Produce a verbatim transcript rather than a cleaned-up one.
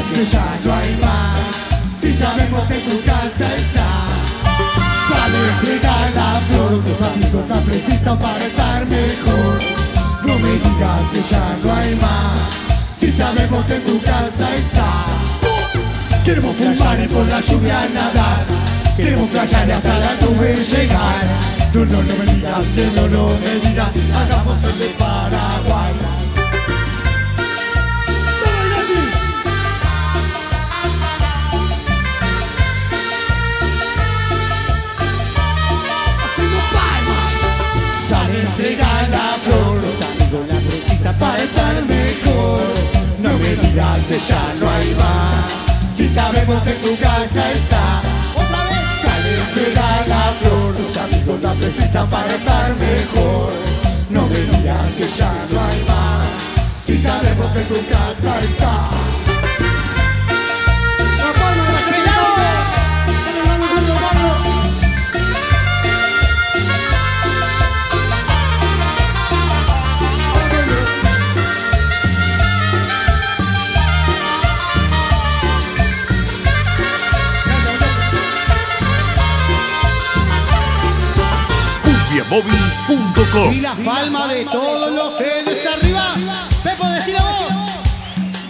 que ya no hay más. Si sabemos que tu casa está, dale, entrega la flor. Tus amigos te precisan para estar mejor. No me digas que ya no hay más. Si sabemos que tu casa está. Queremos fumar y por la lluvia nadar. Queremos playar y hasta la nube llegar. No, no, no me digas que no, no me digas. Hagamos el de Paraguay. Dale, entrega la flor. Los amigos la necesitan para estar mejor. No me digas que ya no hay más. Si sabemos que tu casa está. Otra vez. Dale, entrega la flor. Los amigos la precisan para estar mejor. No me digas que ya no hay más. Si sabemos que tu casa está. La palma de la gente. Móvil punto com Y las palmas de todos los que desarrollan.